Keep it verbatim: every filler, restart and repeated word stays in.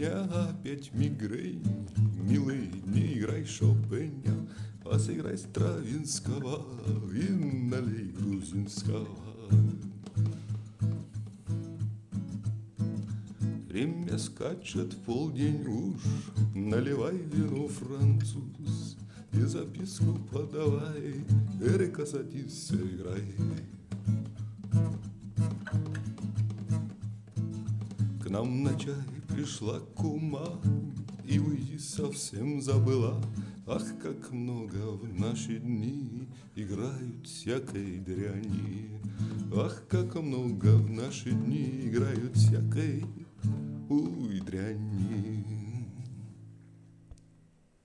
меня опять мигрень. Милый, не играй Шопеня, а сыграй Стравинского и налей грузинского. Время скачет в полдень уж, наливай вино, француз, и записку подавай, Эрика, садись, играй. К нам на чай пришла кума и уйти совсем забыла. Ах, как много в наши дни играют всякой дряни. Ах, как много в наши дни играют всякой, уй, дряни.